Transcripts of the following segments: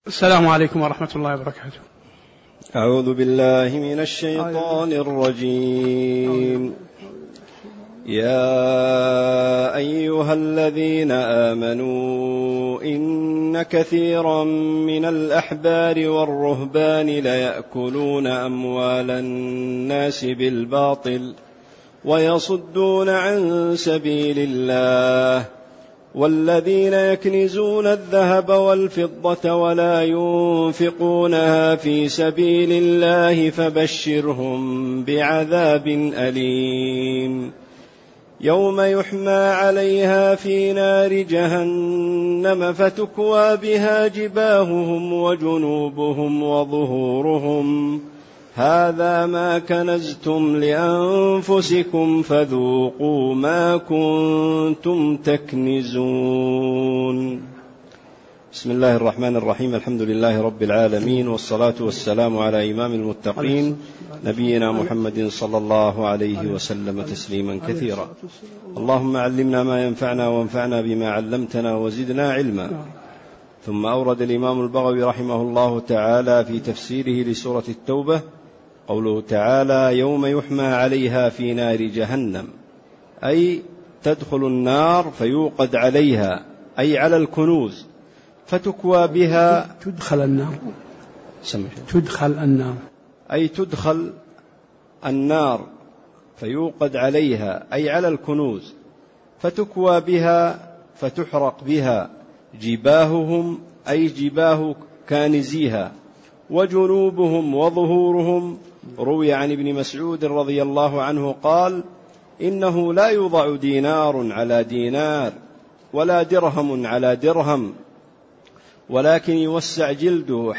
السلام عليكم ورحمة الله وبركاته. أعوذ بالله من الشيطان الرجيم. يا أيها الذين آمنوا إن كثيرا من الأحبار والرهبان ليأكلون أموال الناس بالباطل ويصدون عن سبيل الله والذين يكنزون الذهب والفضة ولا ينفقونها في سبيل الله فبشرهم بعذاب أليم يوم يحمى عليها في نار جهنم فتكوى بها جباههم وجنوبهم وظهورهم هذا ما كنزتم لأنفسكم فذوقوا ما كنتم تكنزون. بسم الله الرحمن الرحيم. الحمد لله رب العالمين، والصلاة والسلام على إمام المتقين نبينا محمد صلى الله عليه وسلم تسليما كثيرا. اللهم علمنا ما ينفعنا وانفعنا بما علمتنا وزدنا علما. ثم أورد الإمام البغوي رحمه الله تعالى في تفسيره لسورة التوبة قوله تعالى: يوم يحمى عليها في نار جهنم، أي تدخل النار فيوقد عليها، أي على الكنوز، فتكوى بها. تدخل النار أي تدخل النار فيوقد عليها، أي على الكنوز، فتكوى بها فتحرق بها جباههم، أي جباه كانزيها، وجنوبهم وظهورهم. روي عن ابن مسعود رضي الله عنه قال: إنه لا يوضع دينار على دينار ولا على درهم، ولكن يوسع جلده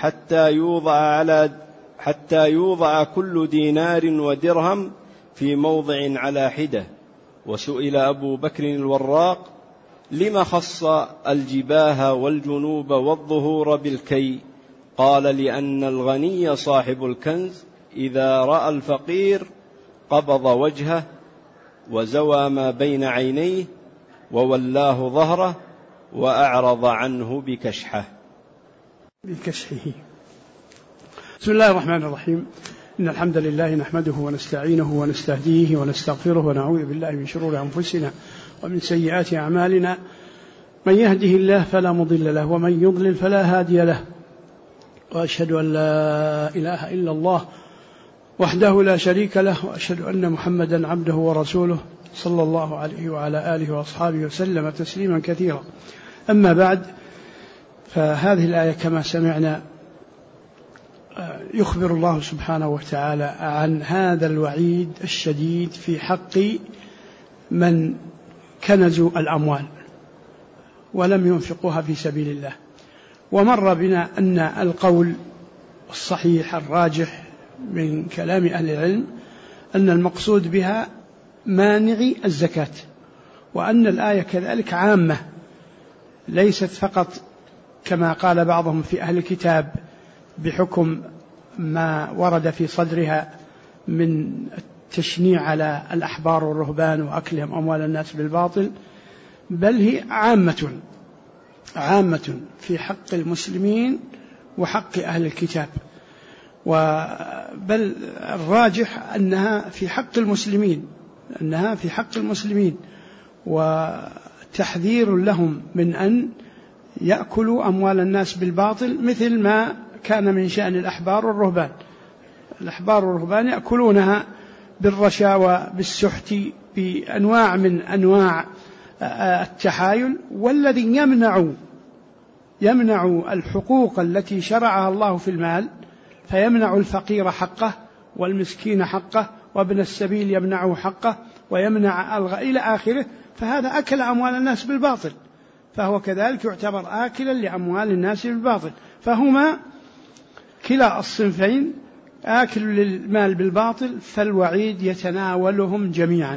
حتى يوضع كل دينار ودرهم في موضع على حدة. وسئل أبو بكر الوراق: لما خص الجباه والجنوب والظهور بالكي؟ قال: لأن الغني صاحب الكنز إذا رأى الفقير قبض وجهه وزوى ما بين عينيه وولاه ظهره وأعرض عنه بكشحه. بسم الله الرحمن الرحيم. إن الحمد لله نحمده ونستعينه ونستهديه ونستغفره ونعوذ بالله من شرور أنفسنا ومن سيئات أعمالنا. من يهده الله فلا مضل له ومن يضلل فلا هادي له، وأشهد أن لا إله إلا الله وحده لا شريك له، وأشهد أن محمدا عبده ورسوله صلى الله عليه وعلى آله وأصحابه وسلم تسليما كثيرا. أما بعد، فهذه الآية كما سمعنا يخبر الله سبحانه وتعالى عن هذا الوعيد الشديد في حق من كنزوا الأموال ولم ينفقوها في سبيل الله. ومر بنا أن القول الصحيح الراجح من كلام أهل العلم أن المقصود بها مانعي الزكاة، وأن الآية كذلك عامة، ليست فقط كما قال بعضهم في أهل الكتاب بحكم ما ورد في صدرها من التشنيع على الأحبار والرهبان وأكلهم أموال الناس بالباطل، بل هي عامة في حق المسلمين وحق أهل الكتاب. بل الراجح أنها في حق المسلمين، وتحذير لهم من أن يأكلوا أموال الناس بالباطل، مثل ما كان من شأن الأحبار والرهبان. الأحبار والرهبان يأكلونها بالرشاوى، بالسحت، بأنواع من أنواع التحايل، والذي يمنع الحقوق التي شرعها الله في المال، فيمنع الفقير حقه والمسكين حقه وابن السبيل يمنعه حقه ويمنع إلى آخره، فهذا أكل أموال الناس بالباطل، فهو كذلك يعتبر آكلا لأموال الناس بالباطل. فهما كلا الصنفين آكل للمال بالباطل، فالوعيد يتناولهم جميعا.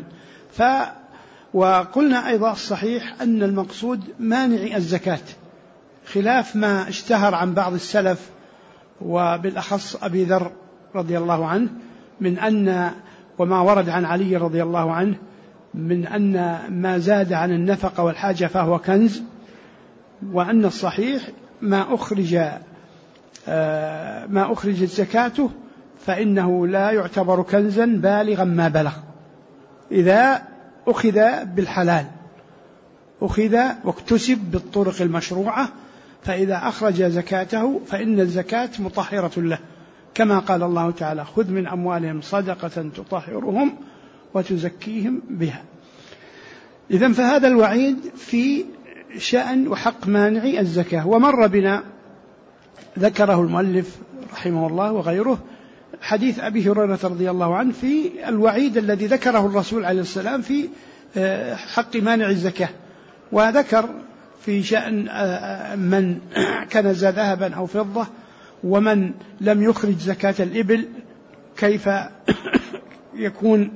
وقلنا أيضا الصحيح أن المقصود مانع الزكاة، خلاف ما اشتهر عن بعض السلف وبالأخص أبي ذر رضي الله عنه من أن، وما ورد عن علي رضي الله عنه من أن ما زاد عن النفقة والحاجة فهو كنز، وأن الصحيح ما أخرج ما أخرجت زكاته فإنه لا يعتبر كنزا بالغا ما بلغ إذا أخذ بالحلال، أخذ واكتسب بالطرق المشروعة، فإذا أخرج زكاته فإن الزكاة مطهرة له، كما قال الله تعالى: خذ من أموالهم صدقة تطهرهم وتزكيهم بها. إذن فهذا الوعيد في شأن وحق مانعي الزكاة. ومر بنا ذكره المؤلف رحمه الله وغيره حديث أبي هريرة رضي الله عنه في الوعيد الذي ذكره الرسول عليه السلام في حق مانع الزكاة، وذكر في شأن من كنز ذهبا أو فضة ومن لم يخرج زكاة الإبل كيف يكون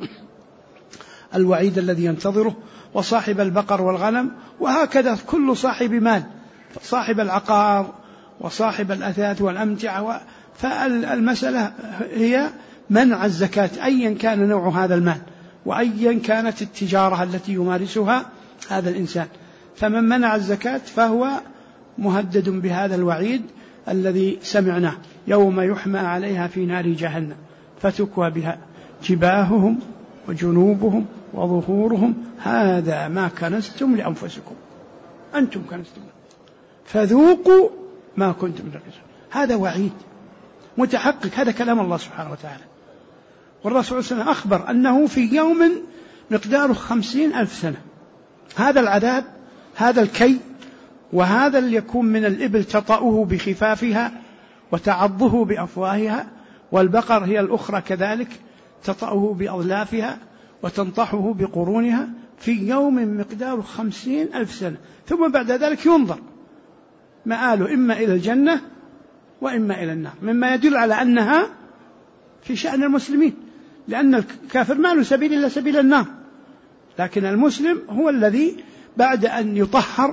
الوعيد الذي ينتظره، وصاحب البقر والغنم، وهكذا كل صاحب مال، صاحب العقار وصاحب الأثاث والأمتعة. فالمسألة هي منع الزكاة أيا كان نوع هذا المال وأيا كانت التجارة التي يمارسها هذا الإنسان. فمن منع الزكاة فهو مهدد بهذا الوعيد الذي سمعناه: يوم يحمى عليها في نار جهنم فتكوى بها جباههم وجنوبهم وظهورهم هذا ما كنزتم لأنفسكم أنتم كنزتم فذوقوا ما كنتم تكنزون. هذا وعيد متحقق، هذا كلام الله سبحانه وتعالى. والرسول صلى الله عليه وسلم أخبر أنه في يوم مقداره 50,000 سنة هذا العذاب، هذا الكي، وهذا اللي يكون من الإبل تطأه بخفافها وتعضه بأفواهها، والبقر هي الأخرى كذلك تطأه بأظلافها وتنطحه بقرونها في يوم مقداره 50,000 سنة، ثم بعد ذلك ينظر مآله إما إلى الجنة وإما إلى النار، مما يدل على أنها في شأن المسلمين، لأن الكافر ما له سبيل إلا سبيل النار، لكن المسلم هو الذي بعد أن يطهر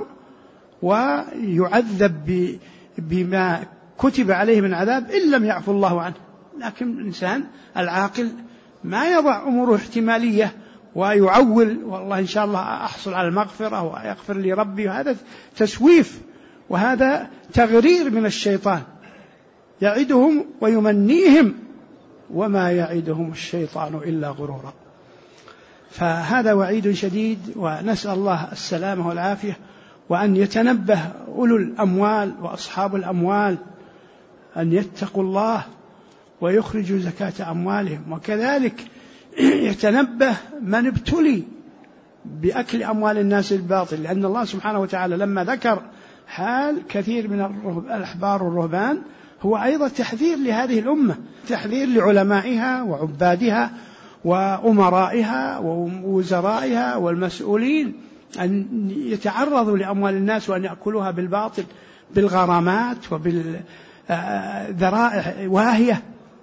ويعذب بما كتب عليه من عذاب إن لم يعفو الله عنه. لكن الإنسان العاقل ما يضع أموره احتمالية ويعول والله إن شاء الله أحصل على المغفرة ويغفر لي ربي، وهذا تسويف وهذا تغرير من الشيطان، يعدهم ويمنيهم وما يعدهم الشيطان إلا غرورا. فهذا وعيد شديد، ونسأل الله السلامة والعافية، وأن يتنبه أولو الأموال وأصحاب الأموال أن يتقوا الله ويخرجوا زكاة أموالهم، وكذلك يتنبه من ابتلي بأكل أموال الناس الباطل، لأن الله سبحانه وتعالى لما ذكر حال كثير من الأحبار والرهبان هو أيضا تحذير لهذه الأمة، تحذير لعلمائها وعبادها وأمرائها ووزرائها والمسؤولين أن يتعرضوا لأموال الناس وأن يأكلوها بالباطل بالغرامات وبالذرائع واهية،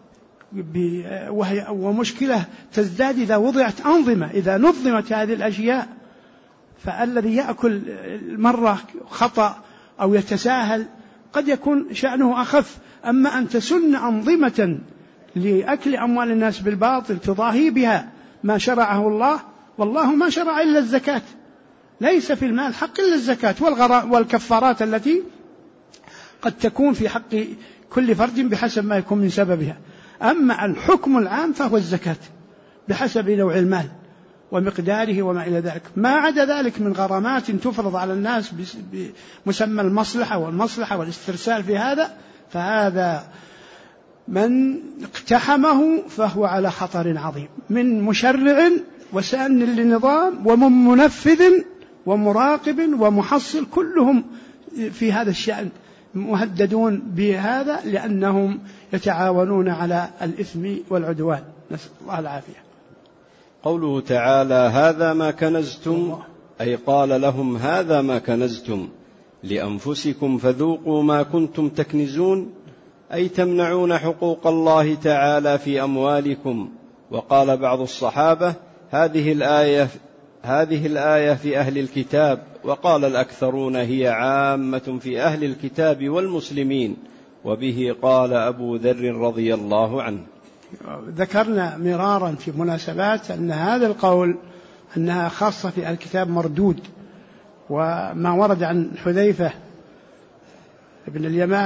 ومشكلة تزداد إذا وضعت أنظمة، إذا نظمت هذه الأشياء، فالذي يأكل مرة خطأ أو يتساهل قد يكون شأنه أخف. أما أن تسن أنظمة لأكل أموال الناس بالباطل تضاهي بها ما شرعه الله، والله ما شرع إلا الزكاة، ليس في المال حق إلا الزكاة والكفارات التي قد تكون في حق كل فرد بحسب ما يكون من سببها. أما الحكم العام فهو الزكاة بحسب نوع المال ومقداره وما إلى ذلك، ما عدا ذلك من غرامات تفرض على الناس بمسمى المصلحة والاسترسال في هذا، فهذا من اقتحمه فهو على خطر عظيم من مشرع وسان للنظام ومن منفذ ومراقب ومحصل، كلهم في هذا الشأن مهددون بهذا لأنهم يتعاونون على الإثم والعدوان، نسأل الله العافية. قوله تعالى هذا ما كنزتم، أي قال لهم هذا ما كنزتم لأنفسكم فذوقوا ما كنتم تكنزون، أي تمنعون حقوق الله تعالى في أموالكم. وقال بعض الصحابة هذه الآية في أهل الكتاب، وقال الأكثرون هي عامة في أهل الكتاب والمسلمين، وبه قال أبو ذر رضي الله عنه. ذكرنا مرارا في مناسبات أن هذا القول أنها خاصة في الكتاب مردود، وما ورد عن حذيفة بن اليمان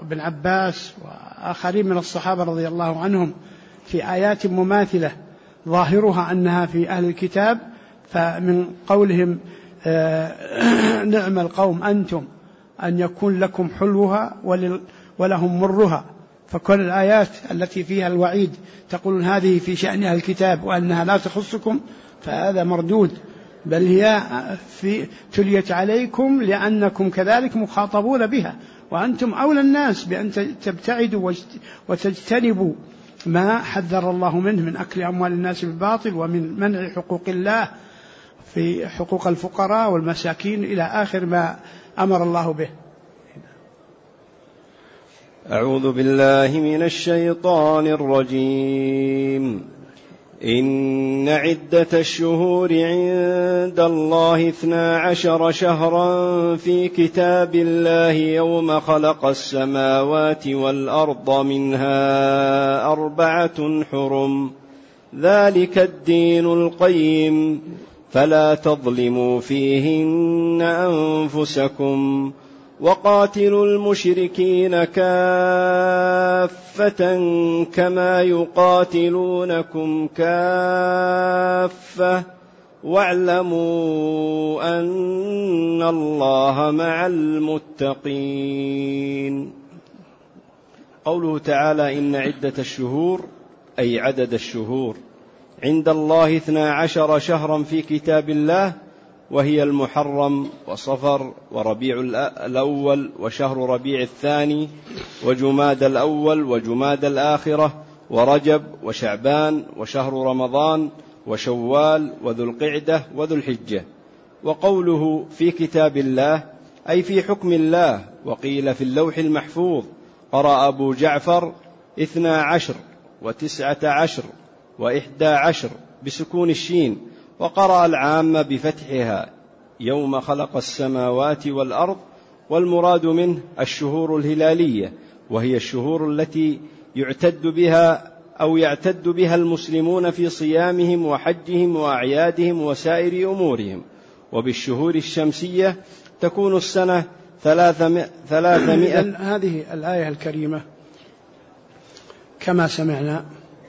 وابن عباس وآخرين من الصحابة رضي الله عنهم في آيات مماثلة ظاهرها أنها في أهل الكتاب، فمن قولهم نعم القوم أنتم أن يكون لكم حلوها ولهم مرها، فكل الآيات التي فيها الوعيد تقول هذه في شأن أهل الكتاب وأنها لا تخصكم، فهذا مردود، بل هي تليت عليكم لأنكم كذلك مخاطبون بها، وأنتم أولى الناس بأن تبتعدوا وتجتنبوا ما حذر الله منه من أكل أموال الناس بالباطل ومن منع حقوق الله في حقوق الفقراء والمساكين إلى آخر ما أمر الله به. أعوذ بالله من الشيطان الرجيم. إن عدة الشهور عند الله 12 شهرا في كتاب الله يوم خلق السماوات والأرض منها 4 حرم ذلك الدين القيم فلا تظلموا فيهن أنفسكم وقاتلوا المشركين كافة كما يقاتلونكم كافة واعلموا أن الله مع المتقين. قوله تعالى إن عدة الشهور أي عدد الشهور عند الله 12 شهرا في كتاب الله، وهي المحرم وصفر وربيع الأول وشهر ربيع الثاني وجماد الأول وجماد الآخرة ورجب وشعبان وشهر رمضان وشوال وذو القعدة وذو الحجة. وقوله في كتاب الله أي في حكم الله، وقيل في اللوح المحفوظ. قرأ أبو جعفر 12 و19 و11 بسكون الشين، وقرأ العامة بفتحها يوم خلق السماوات والأرض، والمراد منه الشهور الهلالية، وهي الشهور التي يعتد بها المسلمون في صيامهم وحجهم وأعيادهم وسائر أمورهم. وبالشهور الشمسية تكون السنة 300. هذه الآية الكريمة كما سمعنا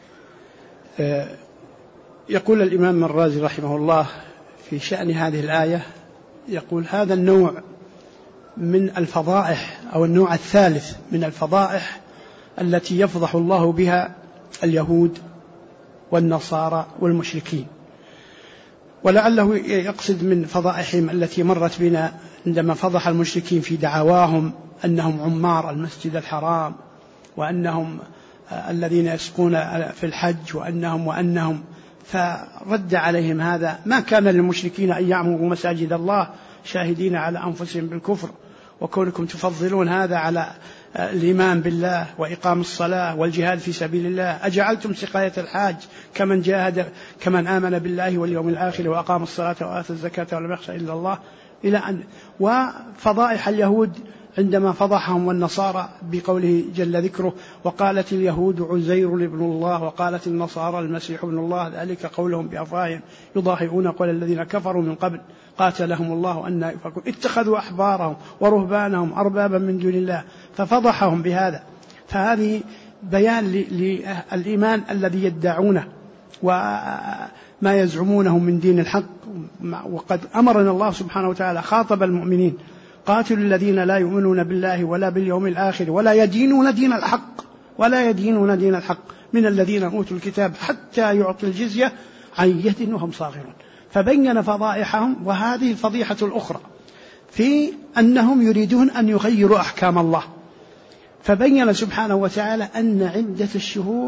يقول الإمام الرازي رحمه الله في شأن هذه الآية، يقول هذا النوع من الفضائح أو النوع الثالث من الفضائح التي يفضح الله بها اليهود والنصارى والمشركين، ولعله يقصد من فضائحهم التي مرت بنا عندما فضح المشركين في دعواهم أنهم عمار المسجد الحرام، وأنهم الذين يسقون في الحج، وأنهم فرد عليهم هذا. ما كان للمشركين أن يعمروا مساجد الله شاهدين على أنفسهم بالكفر، وكونكم تفضلون هذا على الإيمان بالله وإقام الصلاة والجهاد في سبيل الله. أجعلتم سقاية الحاج كمن آمن بالله واليوم الآخر وأقام الصلاة وآتى الزكاة ولم يخشى إلا الله، إلى أن وفضائح اليهود عندما فضحهم والنصارى بقوله جل ذكره وقالت اليهود عزير ابن الله وقالت النصارى المسيح ابن الله ذلك قولهم بأفواههم يضاهئون قول الذين كفروا من قبل قاتلهم الله أن يؤفكون اتخذوا أحبارهم ورهبانهم أربابا من دون الله، ففضحهم بهذا. فهذه بيان للإيمان الذي يدعونه وما يزعمونه من دين الحق. وقد أمرنا الله سبحانه وتعالى خاطب المؤمنين قاتلوا الذين لا يؤمنون بالله ولا باليوم الآخر ولا يدينون دين الحق من الذين أوتوا الكتاب حتى يعطوا الجزية عن يد وهم صاغرون. فبين فضائحهم، وهذه الفضيحة الأخرى في أنهم يريدون أن يغيروا أحكام الله. فبين سبحانه وتعالى أن عدة الشهور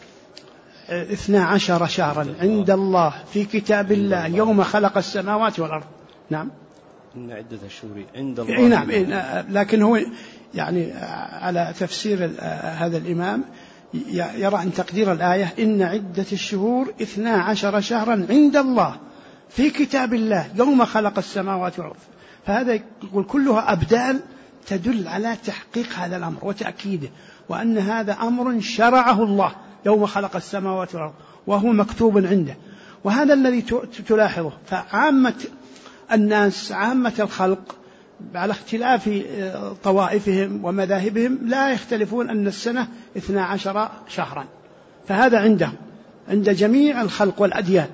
12 شهرا عند الله في كتاب الله يوم خلق السماوات والأرض. نعم، إن عدة الشهور عند الله. نعم، لكن هو يعني على تفسير هذا الإمام يرى أن تقدير الآية إن عدة الشهور 12 شهرا عند الله في كتاب الله يوم خلق السماوات والأرض. فهذا يقول كلها أبدال تدل على تحقيق هذا الأمر وتأكيده، وأن هذا أمر شرعه الله يوم خلق السماوات والأرض وهو مكتوب عنده. وهذا الذي تلاحظه، فعامة الناس عامة الخلق على اختلاف طوائفهم ومذاهبهم لا يختلفون أن السنة 12 شهرا، فهذا عندهم عند جميع الخلق والأديان.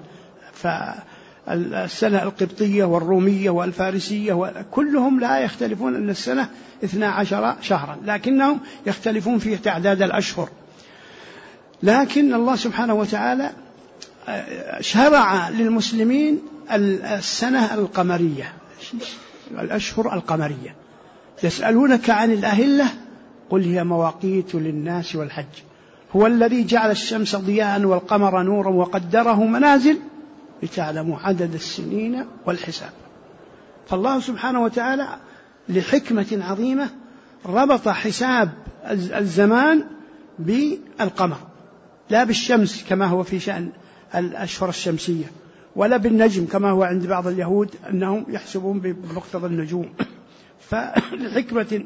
فالسنة القبطية والرومية والفارسية كلهم لا يختلفون أن السنة 12 شهرا، لكنهم يختلفون في تعداد الأشهر. لكن الله سبحانه وتعالى شرع للمسلمين السنة القمرية، الأشهر القمرية. يسألونك عن الأهلة قل هي مواقيت للناس والحج، هو الذي جعل الشمس ضياء والقمر نورا وقدره منازل لتعلموا عدد السنين والحساب. فالله سبحانه وتعالى لحكمة عظيمة ربط حساب الزمان بالقمر، لا بالشمس كما هو في شأن الأشهر الشمسية، ولا بالنجم كما هو عند بعض اليهود أنهم يحسبون بمقتضى النجوم. فلحكمة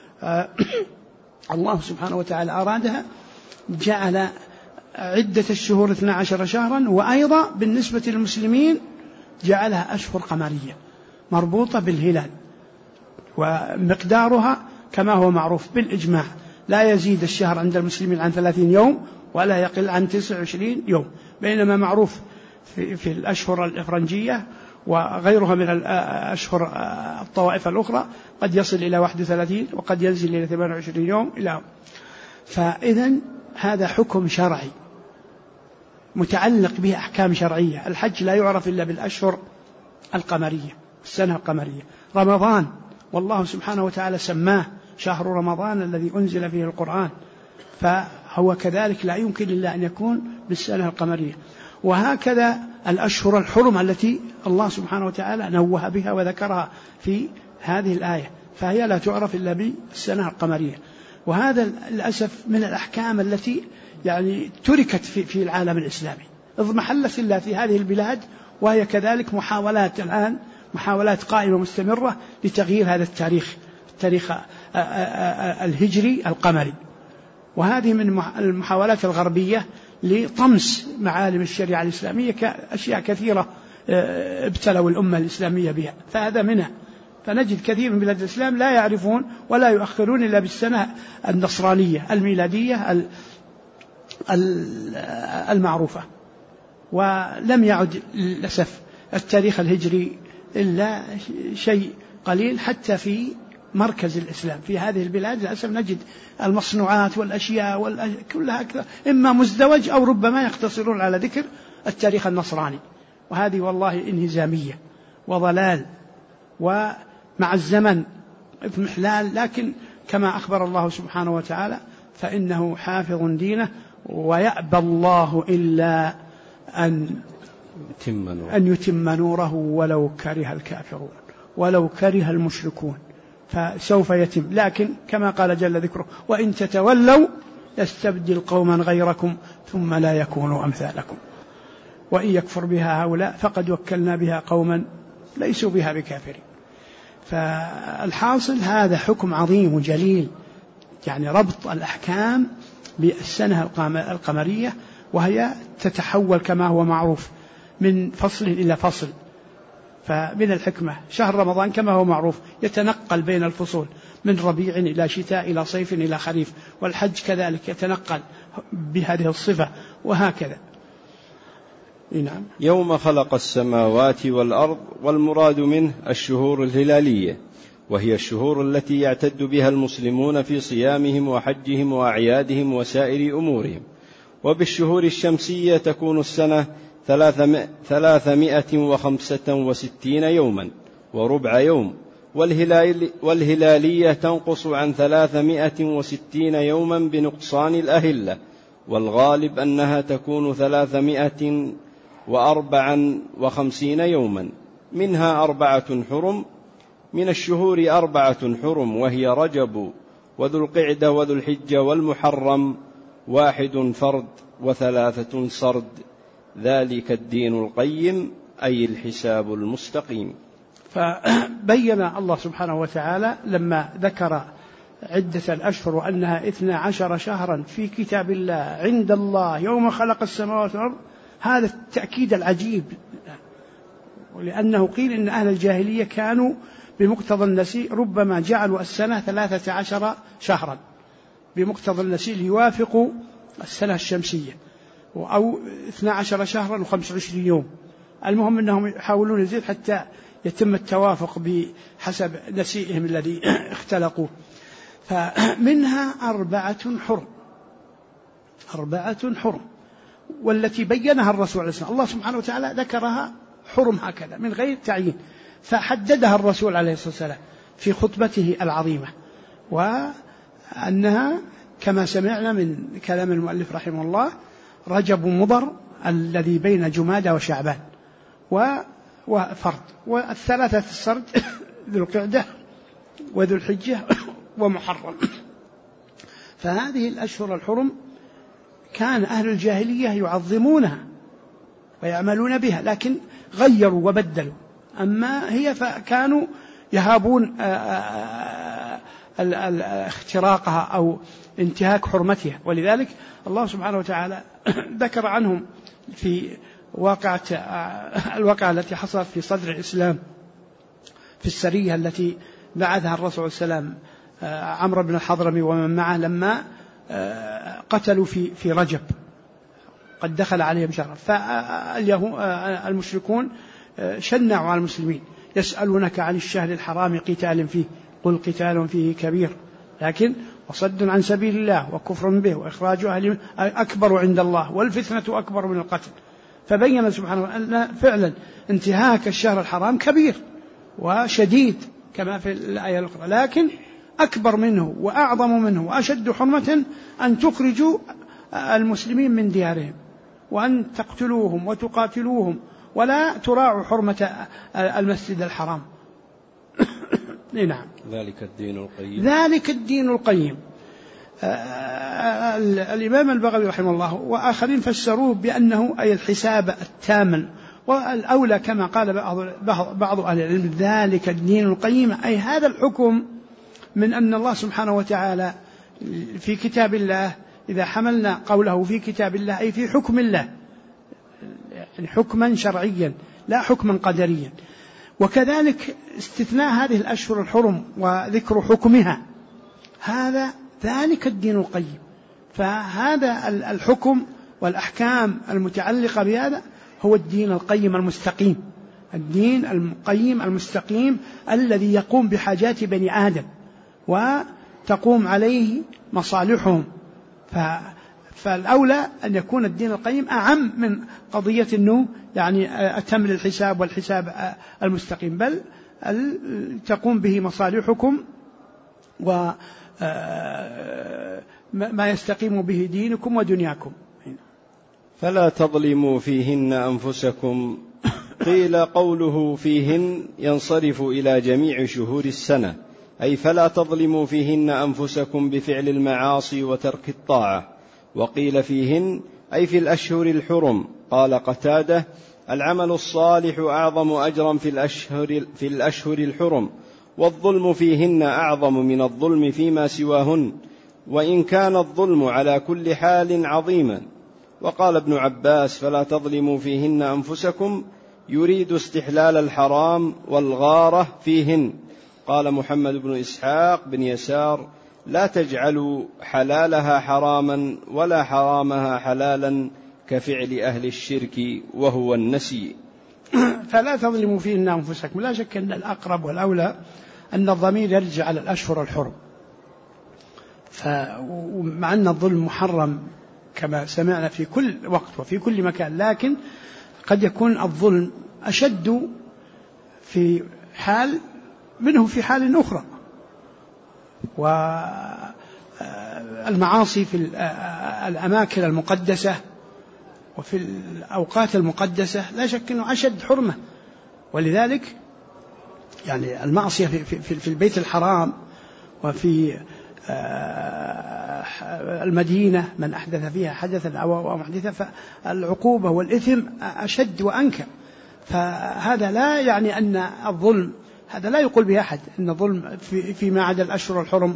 الله سبحانه وتعالى أرادها جعل عدة الشهور 12 شهرا، وأيضا بالنسبة للمسلمين جعلها أشهر قمرية مربوطة بالهلال، ومقدارها كما هو معروف بالإجماع لا يزيد الشهر عند المسلمين عن 30 يوم ولا يقل عن 29 يوم، بينما معروف في الأشهر الإفرنجية وغيرها من الأشهر الطوائف الأخرى قد يصل إلى 31 وقد ينزل إلى 28 يوم إلى. فإذا هذا حكم شرعي متعلق به أحكام شرعية. الحج لا يعرف إلا بالأشهر القمرية، السنة القمرية. رمضان والله سبحانه وتعالى سماه شهر رمضان الذي أنزل فيه القرآن، فهو كذلك لا يمكن إلا أن يكون بالسنة القمرية. وهكذا الأشهر الحرم التي الله سبحانه وتعالى نوه بها وذكرها في هذه الآية، فهي لا تعرف إلا بالسنة القمرية. وهذا للأسف من الأحكام التي يعني تركت في العالم الإسلامي، اضمحلت إلا في هذه البلاد، وهي كذلك محاولات الآن، محاولات قائمة مستمرة لتغيير هذا التاريخ الهجري القمري. وهذه من المحاولات الغربية لطمس معالم الشريعة الإسلامية كأشياء كثيرة ابتلوا الأمة الإسلامية بها، فهذا منها. فنجد كثير من بلاد الإسلام لا يعرفون ولا يؤخرون إلا بالسنة النصرانية الميلادية المعروفة، ولم يعد للأسف التاريخ الهجري إلا شيء قليل. حتى في مركز الإسلام في هذه البلاد للأسف نجد المصنوعات والأشياء كلها إما مزدوج أو ربما يقتصرون على ذكر التاريخ النصراني، وهذه والله انهزامية وضلال، ومع الزمن اضمحلال. لكن كما أخبر الله سبحانه وتعالى فإنه حافظ دينه ويأبى الله إلا أن يتم نوره ولو كره الكافرون ولو كره المشركون، فسوف يتم. لكن كما قال جل ذكره وإن تتولوا يستبدل قوما غيركم ثم لا يكونوا أمثالكم وإن يكفر بها هؤلاء فقد وكلنا بها قوما ليسوا بها بكافرين. فالحاصل هذا حكم عظيم وجليل، يعني ربط الأحكام بالسنة القمرية، وهي تتحول كما هو معروف من فصل إلى فصل. فمن الحكمة شهر رمضان كما هو معروف يتنقل بين الفصول من ربيع إلى شتاء إلى صيف إلى خريف، والحج كذلك يتنقل بهذه الصفة، وهكذا. نعم. يوم خلق السماوات والأرض، والمراد منه الشهور الهلالية، وهي الشهور التي يعتد بها المسلمون في صيامهم وحجهم وأعيادهم وسائر أمورهم. وبالشهور الشمسية تكون السنة 365 يوما وربع يوم، والهلالية تنقص عن 360 يوما بنقصان الأهلة، والغالب أنها تكون 354 يوما، منها 4 حرم. من الشهور 4 حرم وهي رجب وذو القعدة وذو الحجة والمحرم، 1 فرد و3 سرد، ذلك الدين القيم أي الحساب المستقيم. فبين الله سبحانه وتعالى لما ذكر عدة الأشهر وأنها 12 شهرا في كتاب الله عند الله يوم خلق السماوات والأرض، هذا التأكيد العجيب، ولأنه قيل إن أهل الجاهلية كانوا بمقتضى النسيء ربما جعلوا السنة 13 شهرا بمقتضى النسيء يوافق السنة الشمسية، أو 12 شهرا و25 يوم. المهم أنهم يحاولون يزيد حتى يتم التوافق بحسب نسيئهم الذي اختلقوه. فمنها 4 حرم، والتي بينها الرسول عليه الصلاة والسلام. الله سبحانه وتعالى ذكرها حرم هكذا من غير تعيين، فحددها الرسول عليه الصلاة والسلام في خطبته العظيمة، وأنها كما سمعنا من كلام المؤلف رحمه الله رجب ومضر الذي بين جمادى وشعبان وفرد، والثلاثة السرد ذو القعدة وذو الحجة ومحرم. فهذه الأشهر الحرم كان أهل الجاهلية يعظمونها ويعملون بها، لكن غيروا وبدلوا. أما هي فكانوا يهابون اختراقها أو انتهاك حرمتها، ولذلك الله سبحانه وتعالى ذكر عنهم في الواقعة التي حصلت في صدر الإسلام في السرية التي بعثها الرسول صلى الله عليه وسلم عمرو بن الحضرمي ومن معه لما قتلوا في رجب قد دخل عليهم شهر، فالمشركون شنعوا على المسلمين يسألونك عن الشهر الحرام قتال فيه قل قتال فيه كبير لكن وصد عن سبيل الله وكفر به وإخراج أهله أكبر عند الله والفتنة أكبر من القتل. فبين سبحانه أن فعلا انتهاك الشهر الحرام كبير وشديد كما في الآية الأخرى، لكن أكبر منه وأعظم منه وأشد حرمة أن تخرجوا المسلمين من ديارهم وأن تقتلوهم وتقاتلوهم ولا تراعوا حرمة المسجد الحرام. نعم، ذلك الدين القيم. الإمام البغوي رحمه الله وآخرين فسروه بأنه أي الحساب التام، والأولى كما قال بعض أهل العلم ذلك الدين القيم أي هذا الحكم من أن الله سبحانه وتعالى في كتاب الله، إذا حملنا قوله في كتاب الله أي في حكم الله، يعني حكما شرعيا لا حكما قدريا. وكذلك استثناء هذه الأشهر الحرم وذكر حكمها هذا ذلك الدين القيم. فهذا الحكم والأحكام المتعلقة بهذا هو الدين القيم المستقيم، الدين القيم المستقيم الذي يقوم بحاجات بني آدم وتقوم عليه مصالحهم. فالأولى أن يكون الدين القيم أعم من قضية أنه يعني أتم للحساب والحساب المستقيم، بل تقوم به مصالحكم وما يستقيم به دينكم ودنياكم. فلا تظلموا فيهن أنفسكم. قيل قوله فيهن ينصرف إلى جميع شهور السنة، أي فلا تظلموا فيهن أنفسكم بفعل المعاصي وترك الطاعة. وقيل فيهن أي في الأشهر الحرم. قال قتادة العمل الصالح أعظم أجرا في الأشهر الحرم، والظلم فيهن أعظم من الظلم فيما سواهن، وإن كان الظلم على كل حال عظيما. وقال ابن عباس فلا تظلموا فيهن أنفسكم يريد استحلال الحرام والغارة فيهن. قال محمد بن إسحاق بن يسار لا تجعلوا حلالها حراما ولا حرامها حلالا كفعل أهل الشرك وهو النسي. فلا تظلموا فيهن أنفسكم. لا شك أن الأقرب والأولى أن الضمير يرجع على الأشهر الحرم، مع أن الظلم محرم كما سمعنا في كل وقت وفي كل مكان، لكن قد يكون الظلم أشد في حال منه في حال أخرى. والمعاصي في الأماكن المقدسة وفي الأوقات المقدسة لا شك أنه أشد حرمة، ولذلك يعني المعصية في البيت الحرام وفي المدينة من أحدث فيها حدثا أو محدثا فالعقوبة والإثم أشد وأنكى. فهذا لا يعني أن الظلم هذا لا يقول به أحد أن الظلم فيما عدا الأشهر الحرم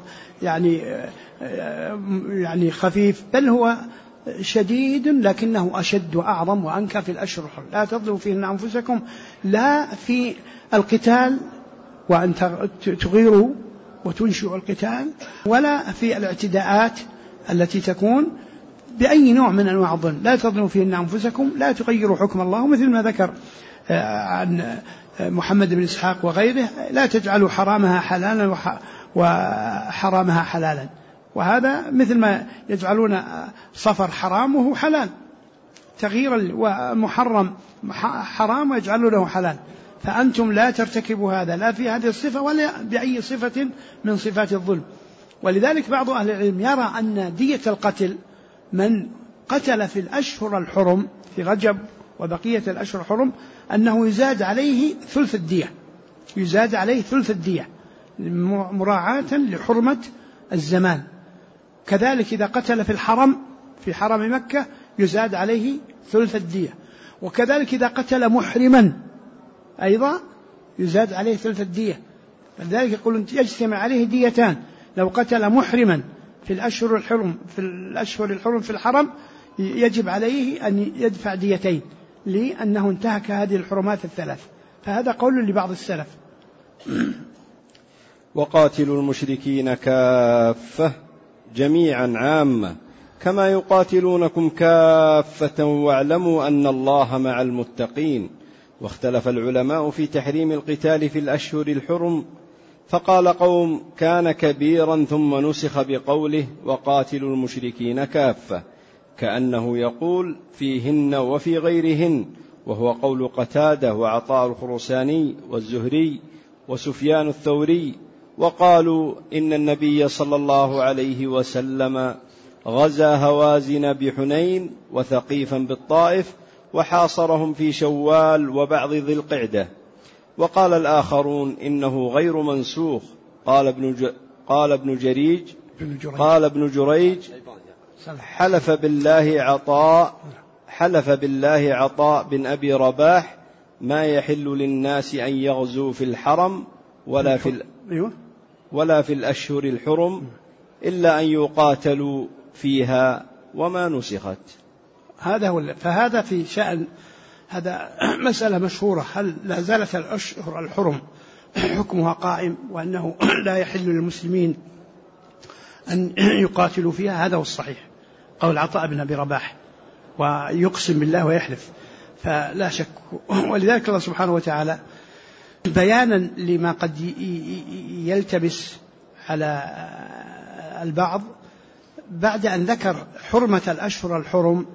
يعني خفيف، بل هو شديد لكنه أشد وأعظم وأنكى في الأشهر الحرم. لا تظلموا فيهن أنفسكم، لا في القتال وأن تغيروا وتنشئوا القتال، ولا في الاعتداءات التي تكون بأي نوع من أنواع الظلم. لا تظلموا فيهن أنفسكم، لا تغيروا حكم الله، مثل ما ذكر عن محمد بن إسحاق وغيره: لا تجعلوا حرامها حلالا وحرامها حلالا. وهذا مثل ما يجعلون صفر حرام وهو حلال، تغيير ومحرم حرام ويجعلونه حلال. فأنتم لا ترتكبوا هذا، لا في هذه الصفة ولا بأي صفة من صفات الظلم. ولذلك بعض أهل العلم يرى أن دية القتل، من قتل في الأشهر الحرم في رجب وبقية الأشهر الحرم، أنه يزاد عليه ثلث الدية، يزاد عليه ثلث الدية مراعاة لحرمة الزمان. كذلك إذا قتل في الحرم، في حرم مكة، يزاد عليه ثلث الدية. وكذلك إذا قتل محرما أيضا يزاد عليه ثلث الدية. فلذلك يقولون يجتمع عليه ديتان: لو قتل محرما في الأشهر الحرم في الحرم يجب عليه أن يدفع ديتين، لأنه انتهك هذه الحرمات الثلاث. فهذا قول لبعض السلف. وقاتلوا المشركين كافة جميعا عامة كما يقاتلونكم كافة واعلموا أن الله مع المتقين. واختلف العلماء في تحريم القتال في الأشهر الحرم، فقال قوم: كان كبيرا، ثم نسخ بقوله: وقاتلوا المشركين كافة، كأنه يقول فيهن وفي غيرهن، وهو قول قتادة وعطاء الخرساني والزهري وسفيان الثوري. وقالوا إن النبي صلى الله عليه وسلم غزا هوازن بحنين وثقيفا بالطائف، وحاصرهم في شوال وبعض ذي القعدة. وقال الآخرون إنه غير منسوخ. قال ابن جريج حلف بالله عطاء بن أبي رباح: ما يحل للناس أن يغزوا في الحرم ولا في الأشهر الحرم إلا أن يقاتلوا فيها وما نسخت. فهذا في شأن، هذا مسألة مشهورة: هل لا زالت الأشهر الحرم حكمها قائم، وأنه لا يحل للمسلمين أن يقاتلوا فيها؟ هذا هو الصحيح، قول عطاء بن أبي رباح، ويقسم بالله ويحلف، فلا شك. ولذلك الله سبحانه وتعالى بيانا لما قد يلتبس على البعض، بعد أن ذكر حرمة الأشهر الحرم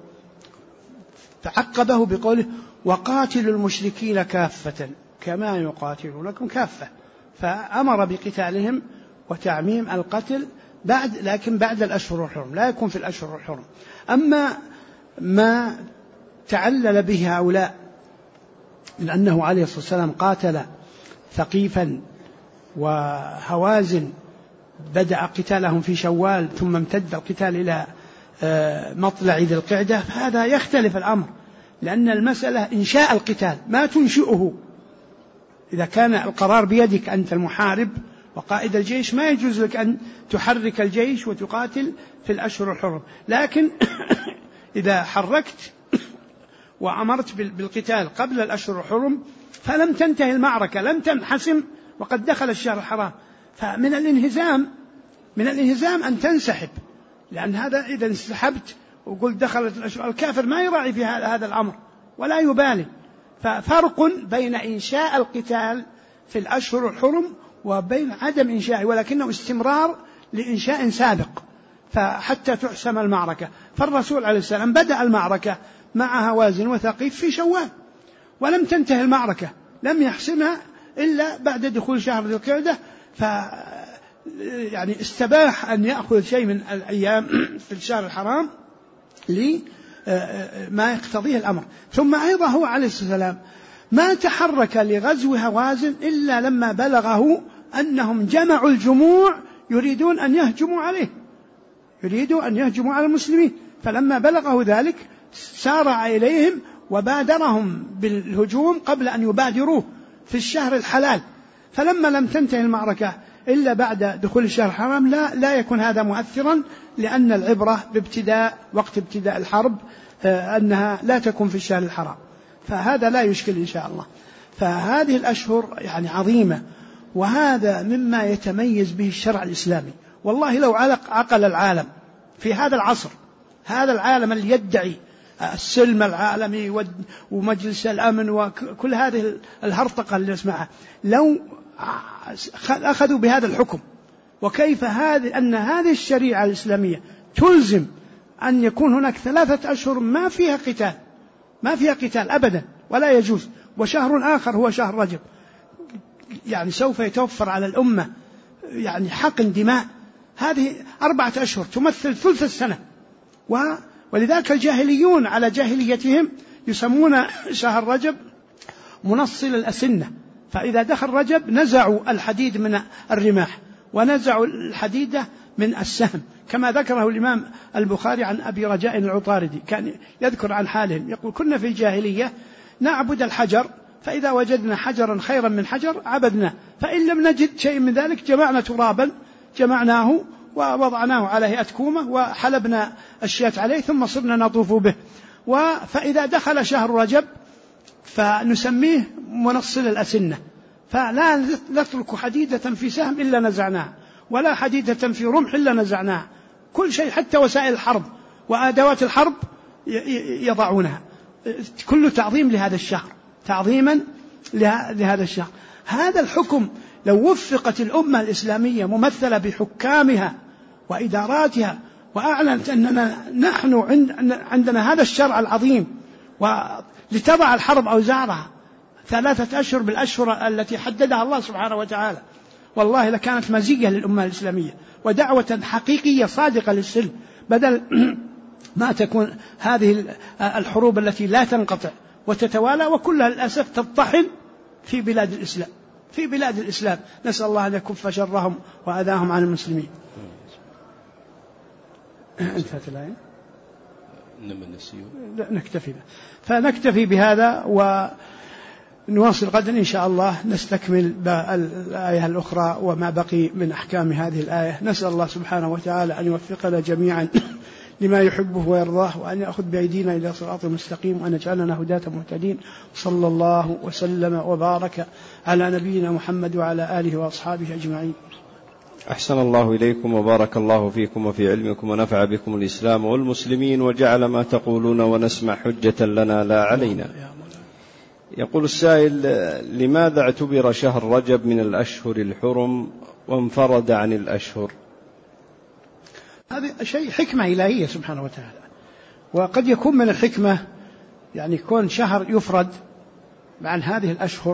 فعقبه بقوله: وقاتلوا المشركين كافة كما يقاتلونكم كافة. فأمر بقتالهم وتعميم القتل لكن بعد الأشهر الحرم، لا يكون في الأشهر الحرم. أما ما تعلل به هؤلاء من أنه عليه الصلاة والسلام قاتل ثقيفا وهوازن، بدأ قتالهم في شوال ثم امتد القتال إلى مطلع ذي القعدة، فهذا يختلف الأمر، لأن المسألة إنشاء القتال ما تنشئه. إذا كان القرار بيدك أنت المحارب وقائد الجيش، ما يجوز لك أن تحرك الجيش وتقاتل في الأشهر الحرم. لكن إذا حركت وأمرت بالقتال قبل الأشهر الحرم فلم تنتهي المعركة، لم تنحسم وقد دخل الشهر الحرام، فمن الانهزام أن تنسحب، لأن هذا إذا انسحبت وقلت دخلت الأشهر، الكافر ما يراعي في هذا الأمر ولا يبالي. ففرق بين إنشاء القتال في الأشهر الحرم وبين عدم إنشائه، ولكنه استمرار لإنشاء سابق فحتى تحسم المعركة. فالرسول عليه السلام بدأ المعركة مع هوازن وثقيف في شوال، ولم تنتهي المعركة، لم يحسمها إلا بعد دخول شهر ذي القعدة. يعني استباح أن يأخذ شيء من الأيام في الشهر الحرام لما يقتضيه الأمر. ثم أيضا هو عليه الصلاة والسلام ما تحرك لغزو هوازن إلا لما بلغه أنهم جمعوا الجموع يريدون أن يهجموا عليه، يريدوا أن يهجموا على المسلمين. فلما بلغه ذلك سارع إليهم وبادرهم بالهجوم قبل أن يبادروه في الشهر الحلال. فلما لم تنتهي المعركة إلا بعد دخول الشهر الحرام لا يكون هذا مؤثرا، لأن العبرة وقت ابتداء الحرب أنها لا تكون في الشهر الحرام، فهذا لا يشكل إن شاء الله. فهذه الأشهر يعني عظيمة، وهذا مما يتميز به الشرع الإسلامي. والله لو عقل العالم في هذا العصر، هذا العالم اللي يدعي السلم العالمي ومجلس الأمن وكل هذه الهرطقة اللي نسمعها، لو أخذوا بهذا الحكم، وكيف أن هذه الشريعة الإسلامية تلزم أن يكون هناك 3 أشهر ما فيها قتال أبدا ولا يجوز، وشهر آخر هو شهر رجب، يعني سوف يتوفر على الأمة يعني حقن دماء. هذه 4 أشهر تمثل ثلث السنة، ولذلك الجاهليون على جاهليتهم يسمون شهر رجب منصل الأسنة، فإذا دخل رجب نزعوا الحديد من الرماح ونزعوا الحديدة من السهم، كما ذكره الإمام البخاري عن أبي رجاء العطاردي، كان يذكر عن حالهم يقول: كنا في الجاهلية نعبد الحجر، فإذا وجدنا حجرا خيرا من حجر عبدنا، فإن لم نجد شيء من ذلك جمعنا ترابا جمعناه ووضعناه على هيئة كومة وحلبنا الشاة عليه ثم صرنا نطوف به. فإذا دخل شهر رجب فنسميه منصل الأسنة، فلا نترك حديدة في سهم إلا نزعناها، ولا حديدة في رمح إلا نزعناها، كل شيء حتى وسائل الحرب وأدوات الحرب يضعونها، كل تعظيم لهذا الشهر، تعظيما لهذا الشهر. هذا الحكم لو وفقت الأمة الإسلامية ممثلة بحكامها وإداراتها وأعلنت أننا نحن عندنا هذا الشرع العظيم، ولتضع الحرب أوزارها 3 أشهر بالأشهر التي حددها الله سبحانه وتعالى، والله لكانت مزية للأمة الإسلامية ودعوة حقيقية صادقة للسلم، بدل ما تكون هذه الحروب التي لا تنقطع وتتوالى وكلها للأسف تطحن في بلاد الإسلام. نسأل الله أن يكف شرهم وأذاهم عن المسلمين. انتهت الآية؟ نكتفي به. فنكتفي بهذا ونواصل غدا إن شاء الله، نستكمل الآية الأخرى وما بقي من أحكام هذه الآية. نسأل الله سبحانه وتعالى أن يوفقنا جميعا لما يحبه ويرضاه، وأن يأخذ بأيدينا إلى صراط مستقيم، وأن يجعلنا هداة مهتدين. صلى الله وسلم وبارك على نبينا محمد وعلى آله وأصحابه أجمعين. أحسن الله إليكم وبارك الله فيكم وفي علمكم ونفع بكم الإسلام والمسلمين، وجعل ما تقولون ونسمع حجة لنا لا علينا. يقول السائل: لماذا اعتبر شهر رجب من الأشهر الحرم وانفرد عن الأشهر؟ هذا شيء حكمة إلهية سبحانه وتعالى، وقد يكون من الحكمة يعني يكون شهر يفرد عن هذه الأشهر،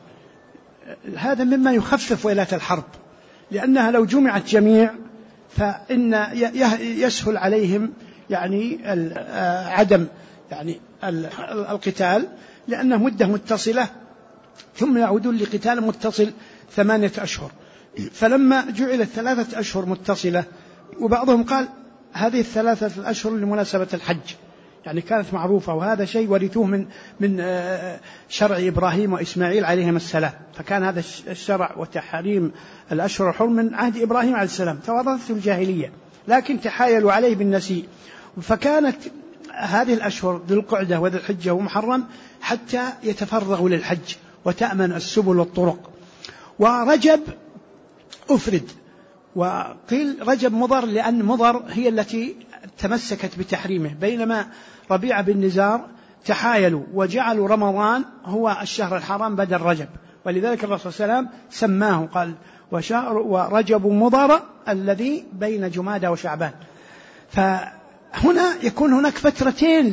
هذا مما يخفف ويلات الحرب، لأنها لو جمعت جميع فإن يسهل عليهم يعني عدم يعني القتال، لأنه مدة متصلة ثم يعودون لقتال متصل 8 أشهر. فلما جعلت 3 أشهر متصلة، وبعضهم قال هذه 3 أشهر لمناسبة الحج، يعني كانت معروفة، وهذا شيء ورثوه من شرع إبراهيم وإسماعيل عليهم السلام، فكان هذا الشرع وتحريم الأشهر الحرم من عهد إبراهيم عليه السلام، توارثته الجاهلية لكن تحايلوا عليه بالنسيء، فكانت هذه الأشهر ذو القعدة وذو الحجة ومحرم حتى يتفرغوا للحج وتأمن السبل والطرق. ورجب أفرد، وقيل رجب مضر لأن مضر هي التي تمسكت بتحريمه، بينما ربيعة بن نزار تحايلوا وجعلوا رمضان هو الشهر الحرام بدل رجب، ولذلك الرسول صلى الله عليه وسلم سماه قال: ورجب مضر الذي بين جمادى وشعبان. فهنا يكون هناك فترتين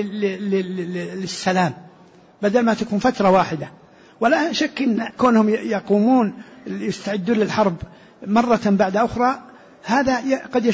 للسلام بدل ما تكون فترة واحدة، ولا شك أن كونهم يقومون يستعدون للحرب مرة بعد أخرى هذا قد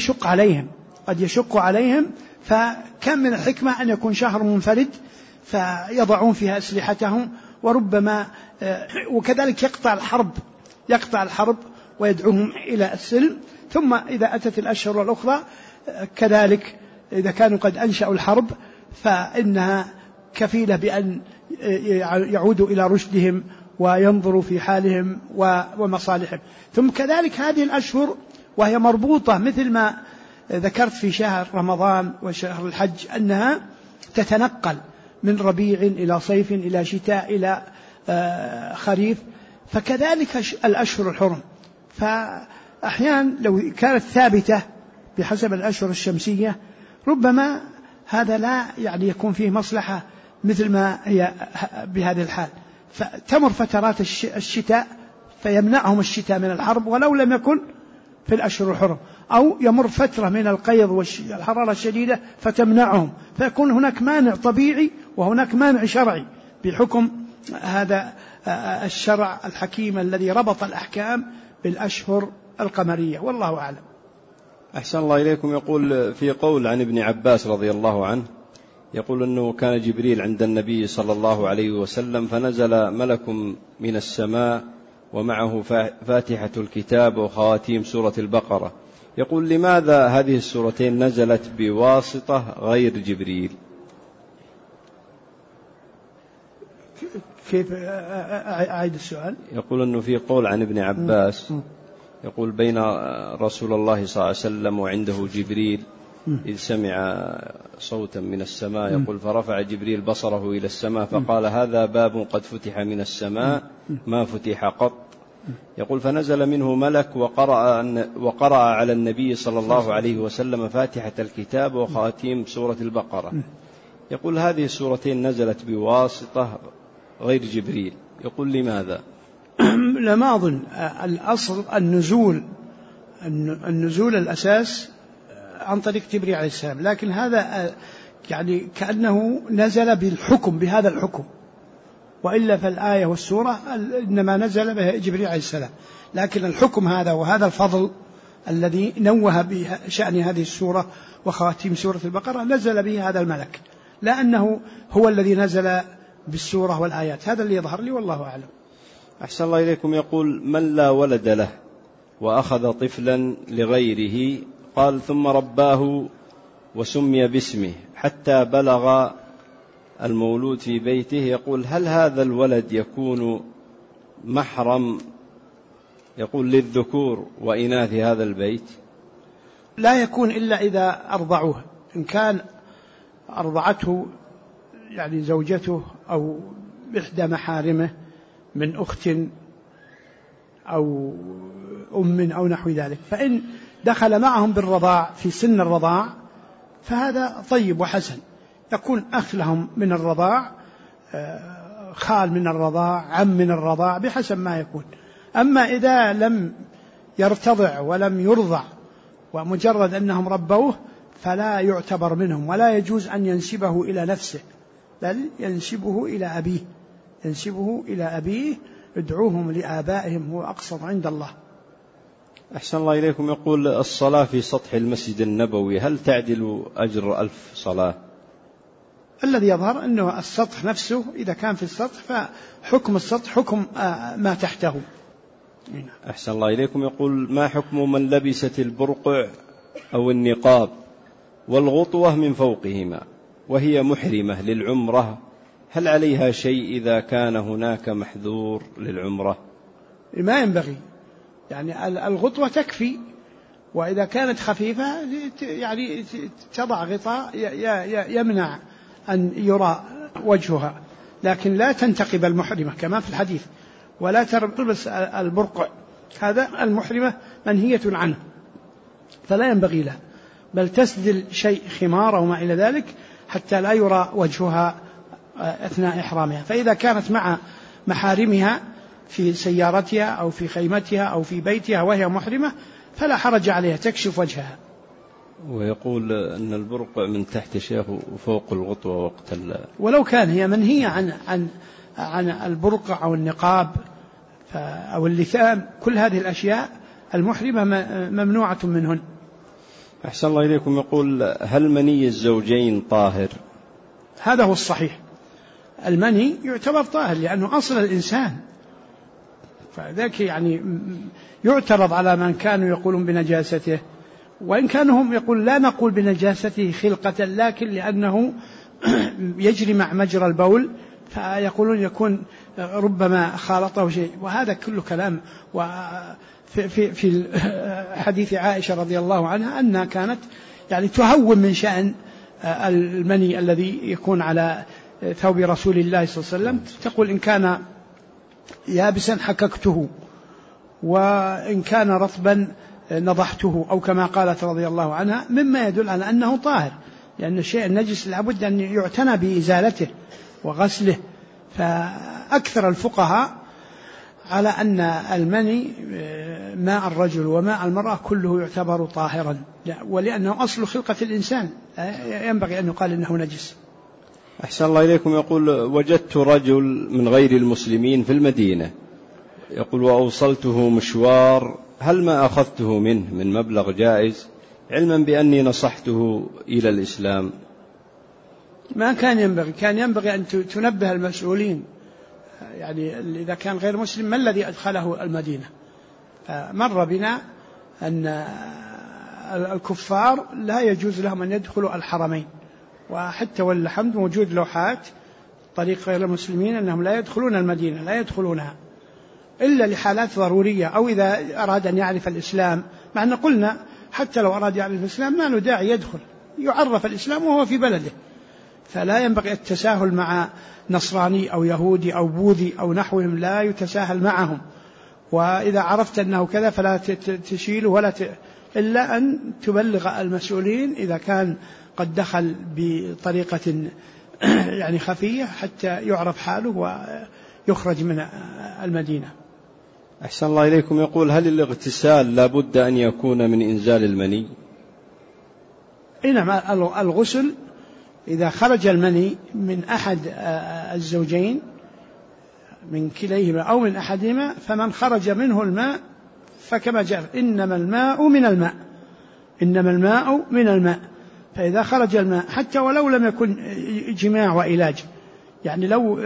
يشق عليهم، فكان من الحكمة أن يكون شهر منفرد فيضعون فيها أسلحتهم، وربما وكذلك يقطع الحرب ويدعوهم إلى السلم، ثم إذا أتت الأشهر الأخرى كذلك إذا كانوا قد أنشأوا الحرب فإنها كفيلة بأن يعودوا إلى رشدهم وينظروا في حالهم ومصالحهم. ثم كذلك هذه الأشهر وهي مربوطة مثل ما ذكرت في شهر رمضان وشهر الحج أنها تتنقل من ربيع إلى صيف إلى شتاء إلى خريف، فكذلك الأشهر الحرم. فأحيانا لو كانت ثابتة بحسب الأشهر الشمسية ربما هذا لا يعني يكون فيه مصلحة مثل ما هي بهذه الحال، فتمر فترات الشتاء فيمنعهم الشتاء من الحرب ولو لم يكن في الأشهر الحرم، أو يمر فترة من القيض والحرارة الشديدة فتمنعهم، فيكون هناك مانع طبيعي وهناك مانع شرعي بحكم هذا الشرع الحكيم الذي ربط الأحكام بالأشهر القمرية، والله أعلم. أحسن الله إليكم. يقول في قول عن ابن عباس رضي الله عنه، يقول أنه كان جبريل عند النبي صلى الله عليه وسلم فنزل ملك من السماء ومعه فاتحة الكتاب وخواتيم سورة البقرة. يقول لماذا هذه السورتين نزلت بواسطة غير جبريل؟ كيف أعيد السؤال؟ يقول أنه في قول عن ابن عباس يقول بين رسول الله صلى الله عليه وسلم وعنده جبريل إذ سمع صوتا من السماء، يقول فرفع جبريل بصره إلى السماء فقال هذا باب قد فتح من السماء ما فتح قط. يقول فنزل منه ملك وقرأ على النبي صلى الله عليه وسلم فاتحة الكتاب وخاتيم سورة البقرة. يقول هذه السورتين نزلت بواسطة غير جبريل، يقول لماذا؟ لا، ما أظن. الأصل النزول الأساس عن طريق جبريل عليه السلام، لكن هذا يعني كأنه نزل بالحكم بهذا الحكم، وإلا فالآية والسورة إنما نزل به جبريل عليه السلام، لكن الحكم هذا وهذا الفضل الذي نوه بشأن هذه السورة وخواتيم سورة البقرة نزل به هذا الملك، لا أنه هو الذي نزل بالسورة والآيات. هذا اللي يظهر لي والله أعلم. أحسن الله إليكم. يقول من لا ولد له وأخذ طفلا لغيره قال ثم رباه وسمي باسمه حتى بلغ المولود في بيته، يقول هل هذا الولد يكون محرم يقول للذكور وإناث هذا البيت؟ لا يكون إلا إذا أرضعوه، إن كان أرضعته يعني زوجته أو إحدى محارمه من أخت أو أم أو نحو ذلك، فإن دخل معهم بالرضاع في سن الرضاع فهذا طيب وحسن، يكون أخ لهم من الرضاع، خال من الرضاع، عم من الرضاع، بحسب ما يكون. أما إذا لم يرتضع ولم يرضع ومجرد أنهم ربوه فلا يعتبر منهم، ولا يجوز أن ينسبه إلى نفسه، بل ينسبه إلى أبيه ادعوهم لآبائهم هو أقسط عند الله. أحسن الله إليكم. يقول الصلاة في سطح المسجد النبوي هل تعدل أجر 1000 صلاة؟ الذي يظهر أنه السطح نفسه إذا كان في السطح فحكم السطح حكم ما تحته. أحسن الله إليكم. يقول ما حكم من لبست البرقع أو النقاب والغطوة من فوقهما وهي محرمة للعمرة، هل عليها شيء إذا كان هناك محذور للعمرة؟ ما ينبغي، يعني الغطوة تكفي، وإذا كانت خفيفة يعني تضع غطاء يمنع أن يرى وجهها، لكن لا تنتقب المحرمة كما في الحديث، ولا تلبس البرقع، هذا المحرمة منهية عنه فلا ينبغي له، بل تسدل شيء خمار أو ما إلى ذلك حتى لا يرى وجهها أثناء إحرامها. فإذا كانت مع محارمها في سيارتها أو في خيمتها أو في بيتها وهي محرمة فلا حرج عليها، تكشف وجهها. ويقول أن البرقع من تحت شيخ وفوق الغطوة وقت ولو كان هي منهية عن البرقع أو النقاب أو اللثام، كل هذه الأشياء المحرمة ممنوعة منهن. أحسن الله إليكم. يقول هل مني الزوجين طاهر؟ هذا هو الصحيح، المني يعتبر طاهر لأنه أصل الإنسان، فذاك يعني يعترض على من كانوا يقولون بنجاسته، وإن كانوا هم يقول لا نقول بنجاسته خلقة، لكن لأنه يجري مع مجرى البول فيقولون يكون ربما خالطه شيء، وهذا كله كلام. في حديث عائشة رضي الله عنها أنها كانت يعني تهون من شأن المني الذي يكون على ثوب رسول الله صلى الله عليه وسلم، تقول إن كان يابسا حككته، وإن كان رطبا نضحته، أو كما قالت رضي الله عنها، مما يدل على أنه طاهر، لأن الشيء النجس لابد أن يعتنى بإزالته وغسله. فأكثر الفقهاء على أن المني ماء الرجل وماء المرأة كله يعتبر طاهرا، ولأنه أصل خلقة الإنسان ينبغي أن يقال إنه نجس. أحسن الله إليكم. يقول: وجدت رجل من غير المسلمين في المدينة، يقول: وأوصلته مشوار، هل ما أخذته منه من مبلغ جائز، علما بأني نصحته إلى الإسلام؟ ما كان ينبغي، كان ينبغي أن تنبه المسؤولين، يعني إذا كان غير مسلم ما الذي أدخله المدينة. مر بنا أن الكفار لا يجوز لهم أن يدخلوا الحرمين، وحتى والحمد موجود لوحات طريق غير المسلمين أنهم لا يدخلون المدينة، لا يدخلونها إلا لحالات ضرورية، أو إذا أراد أن يعرف الإسلام. مع أن قلنا حتى لو أراد يعرف الإسلام ما له داعي يدخل، يعرف الإسلام وهو في بلده. فلا ينبغي التساهل مع نصراني أو يهودي أو بوذي أو نحوهم، لا يتساهل معهم. وإذا عرفت أنه كذا فلا تشيله ولا إلا أن تبلغ المسؤولين إذا كان قد دخل بطريقة يعني خفية حتى يعرف حاله ويخرج من المدينة. أحسن الله إليكم. يقول: هل الاغتسال لا بد أن يكون من إنزال المني؟ إنما الغسل إذا خرج المني من أحد الزوجين، من كليهما أو من أحدهما، فمن خرج منه الماء فكما جاء: إنما الماء من الماء، إنما الماء من الماء. فإذا خرج الماء حتى ولو لم يكن جماع وعلاج، يعني لو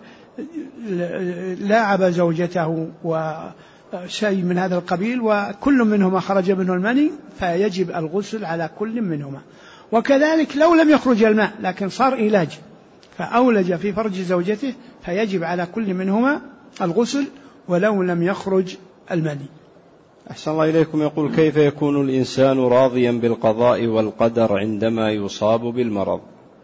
لاعب زوجته وشيء من هذا القبيل وكل منهما خرج منه المني، فيجب الغسل على كل منهما. وكذلك لو لم يخرج الماء لكن صار علاج فأولج في فرج زوجته، فيجب على كل منهما الغسل ولو لم يخرج المني. أحسن الله إليكم. يقول: كيف يكون الإنسان راضيا بالقضاء والقدر عندما يصاب بالمرض؟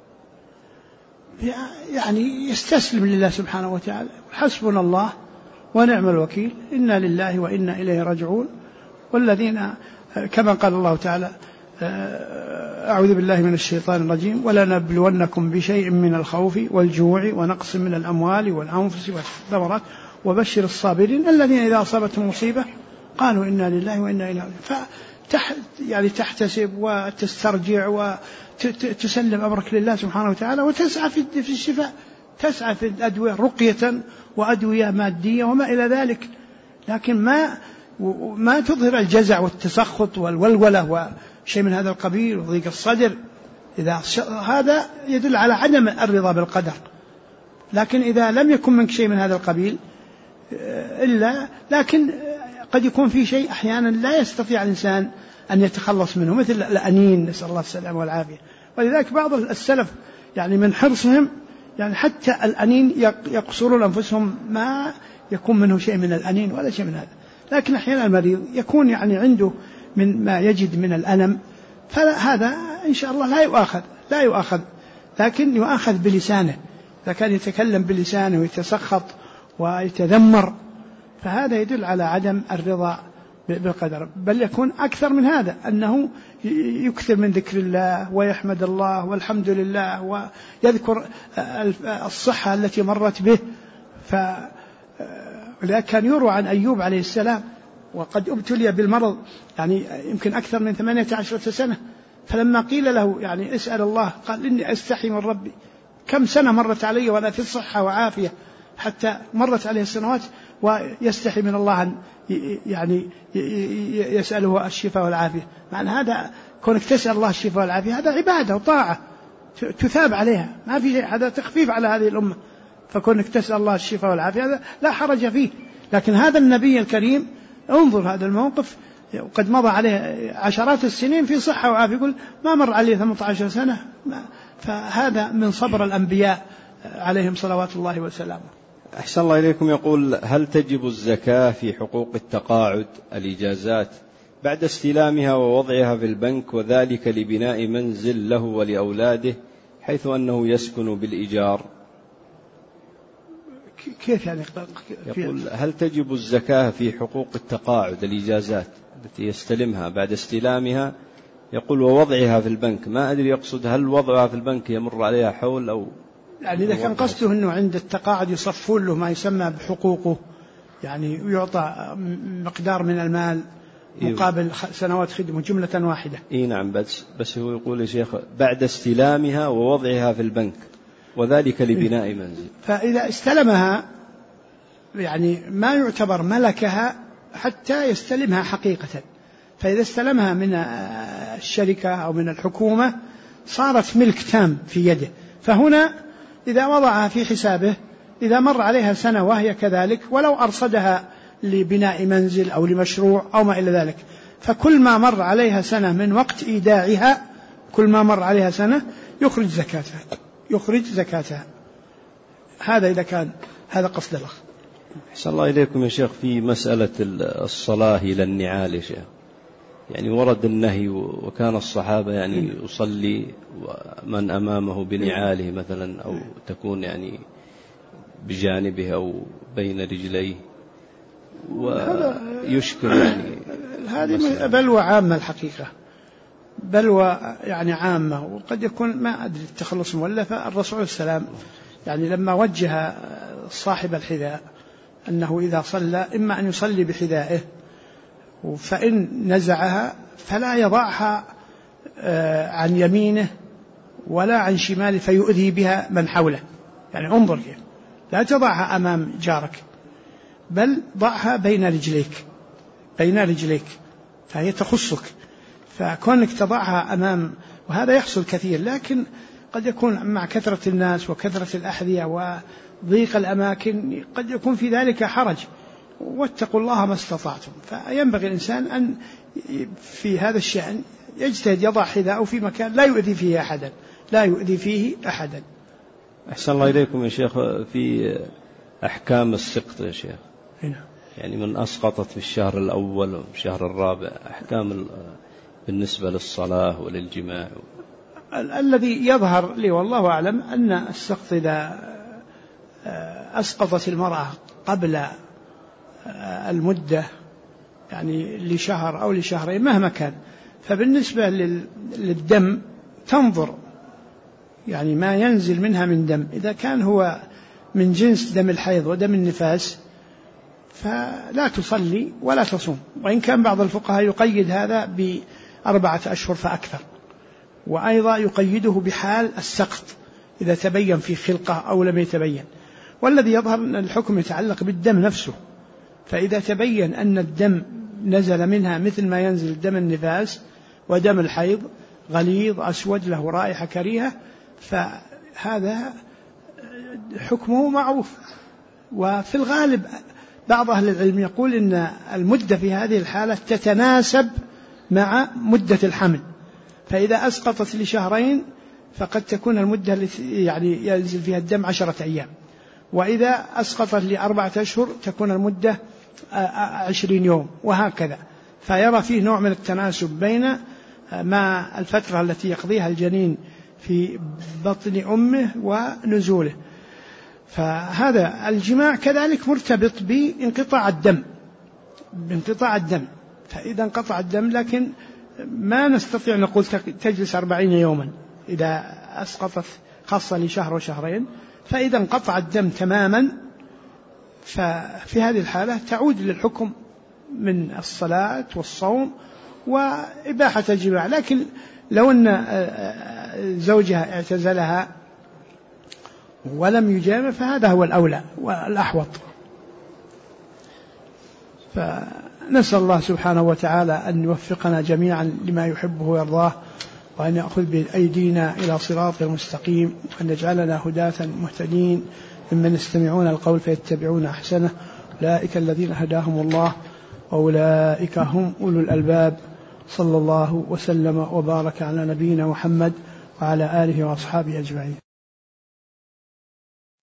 يعني يستسلم لله سبحانه وتعالى، حسبنا الله ونعم الوكيل، إنا لله وإنا إليه راجعون. والذين كما قال الله تعالى: أعوذ بالله من الشيطان الرجيم: ولنبلونكم بشيء من الخوف والجوع ونقص من الأموال والأنفس والثمرات وبشر الصابرين الذين إذا أصابتهم مصيبة قالوا إنا لله وإنا إليه راجعون. يعني تحتسب وتسترجع وتسلم أمرك لله سبحانه وتعالى، وتسعى في الشفاء، تسعى في الأدوية رقية وأدوية مادية وما إلى ذلك، لكن ما تظهر الجزع والتسخط والولولة وشيء من هذا القبيل وضيق الصدر. هذا يدل على عدم الرضا بالقدر. لكن إذا لم يكن منك شيء من هذا القبيل لكن قد يكون في شيء أحيانا لا يستطيع الإنسان أن يتخلص منه، مثل الأنين، نسأل الله السلامة والعافية. ولذلك بعض السلف يعني من حرصهم يعني حتى الأنين يقصرون أنفسهم، ما يكون منه شيء من الأنين ولا شيء من هذا. لكن أحيانا المريض يكون يعني عنده من ما يجد من الألم، فهذا إن شاء الله لا يؤاخذ، لكن يؤاخذ بلسانه. إذا كان يتكلم بلسانه ويتسخط ويتذمر فهذا يدل على عدم الرضا بالقدر. بل يكون أكثر من هذا، أنه يكثر من ذكر الله ويحمد الله والحمد لله ويذكر الصحة التي مرت به. ولذلك كان يروى عن أيوب عليه السلام وقد ابتلي بالمرض يعني يمكن أكثر من 18 سنة، فلما قيل له يعني اسأل الله قال: إني أستحي من ربي، كم سنة مرت علي وأنا في الصحة وعافية، حتى مرت عليه السنوات ويستحي من الله أن يعني يسأله الشفاء والعافية. معنى هذا كونك تسأل الله الشفاء والعافية هذا عبادة وطاعة تثاب عليها، ما في شيء، هذا تخفيف على هذه الأمة. فكونك تسأل الله الشفاء والعافية هذا لا حرج فيه. لكن هذا النبي الكريم انظر هذا الموقف، وقد مضى عليه عشرات السنين في صحة وعافية، يقول ما مر عليه 18 سنة. فهذا من صبر الأنبياء عليهم صلوات الله وسلامه. أحسن الله إليكم. يقول: هل تجب الزكاة في حقوق التقاعد الإجازات بعد استلامها ووضعها في البنك، وذلك لبناء منزل له ولأولاده حيث أنه يسكن بالإيجار؟ كيف يعني؟ يقول هل تجب الزكاة في حقوق التقاعد الإجازات التي يستلمها بعد استلامها؟ يقول ووضعها في البنك، ما أدري يقصد هل وضعها في البنك يمر عليها حول أو يعني إذا كان قصده أنه عند التقاعد يصفون له ما يسمى بحقوقه، يعني يعطى مقدار من المال مقابل سنوات خدمة جملة واحدة. نعم، بس هو يقول يا شيخ بعد استلامها ووضعها في البنك وذلك لبناء منزل. فإذا استلمها يعني ما يعتبر ملكها حتى يستلمها حقيقة، فإذا استلمها من الشركة أو من الحكومة صارت ملك تام في يده. فهنا إذا وضعها في حسابه إذا مر عليها سنة وهي كذلك، ولو أرصدها لبناء منزل أو لمشروع أو ما إلى ذلك، فكل ما مر عليها سنة من وقت إيداعها، كل ما مر عليها سنة يخرج زكاتها. هذا إذا كان هذا قصد الأخ. أحسن الله إليكم يا شيخ. في مسألة الصلاة إلى النعال يا شيخ، يعني ورد النهي وكان الصحابة يعني يصلي ومن أمامه بنعاله مثلا، أو تكون يعني بجانبه أو بين رجليه، ويشكل يعني هذه بلوى عامة الحقيقة، بلوى يعني عامة، وقد يكون ما أدري التخلص مولفة. الرسول السلام يعني لما وجه صاحب الحذاء أنه إذا صلى إما أن يصلي بحذائه، فإن نزعها فلا يضعها عن يمينه ولا عن شماله فيؤذي بها من حوله. يعني انظر كيف، لا تضعها أمام جارك بل ضعها بين رجليك فهي تخصك. فكونك تضعها أمام، وهذا يحصل كثير، لكن قد يكون مع كثرة الناس وكثرة الأحذية وضيق الأماكن قد يكون في ذلك حرج. واتقوا الله ما استطعتم. فينبغي الإنسان أن في هذا الشأن يجتهد يضع حذاءه في مكان لا يؤذي فيه أحدا. أحسن الله إليكم يا شيخ. في أحكام السقط يا شيخ، هنا يعني من أسقطت في الشهر الأول والشهر الرابع، أحكام بالنسبة للصلاة وللجماع. الذي يظهر لي والله أعلم أن السقط إذا أسقطت المرأة قبل المدة يعني لشهر أو لشهرين مهما كان، فبالنسبة للدم تنظر يعني ما ينزل منها من دم، إذا كان هو من جنس دم الحيض ودم النفاس فلا تصلي ولا تصوم. وإن كان بعض الفقهاء يقيد هذا ب4 أشهر فأكثر، وأيضا يقيده بحال السقط إذا تبين في خلقة أو لم يتبين. والذي يظهر أن الحكم يتعلق بالدم نفسه، فإذا تبين أن الدم نزل منها مثل ما ينزل دم النفاس ودم الحيض غليظ أسود له رائحة كريهة، فهذا حكمه معروف. وفي الغالب بعض أهل العلم يقول إن المدة في هذه الحالة تتناسب مع مدة الحمل، فإذا أسقطت لشهرين فقد تكون المدة التي يعني ينزل فيها الدم 10 أيام، وإذا أسقطت ل4 أشهر تكون المدة 20 يوم، وهكذا. فيرى فيه نوع من التناسب بين ما الفترة التي يقضيها الجنين في بطن أمه ونزوله. فهذا الجماع كذلك مرتبط بانقطاع الدم، فإذا انقطع الدم، لكن ما نستطيع نقول تجلس 40 يوما إذا أسقطت خاصة لشهر وشهرين. فإذا انقطع الدم تماما ففي هذه الحالة تعود للحكم من الصلاة والصوم وإباحة الجماع. لكن لو أن زوجها اعتزلها ولم يجامع فهذا هو الأولى والأحوط. فنسأل الله سبحانه وتعالى أن يوفقنا جميعا لما يحبه ويرضاه، وأن يأخذ بأيدينا إلى صراط المستقيم، وأن يجعلنا هداة مهتدين ممن يستمعون القول فيتبعون أحسنه. أولئك الذين هداهم الله وأولئك هم أولو الألباب. صلى الله وسلم وبارك على نبينا محمد وعلى آله وأصحابه أجمعين.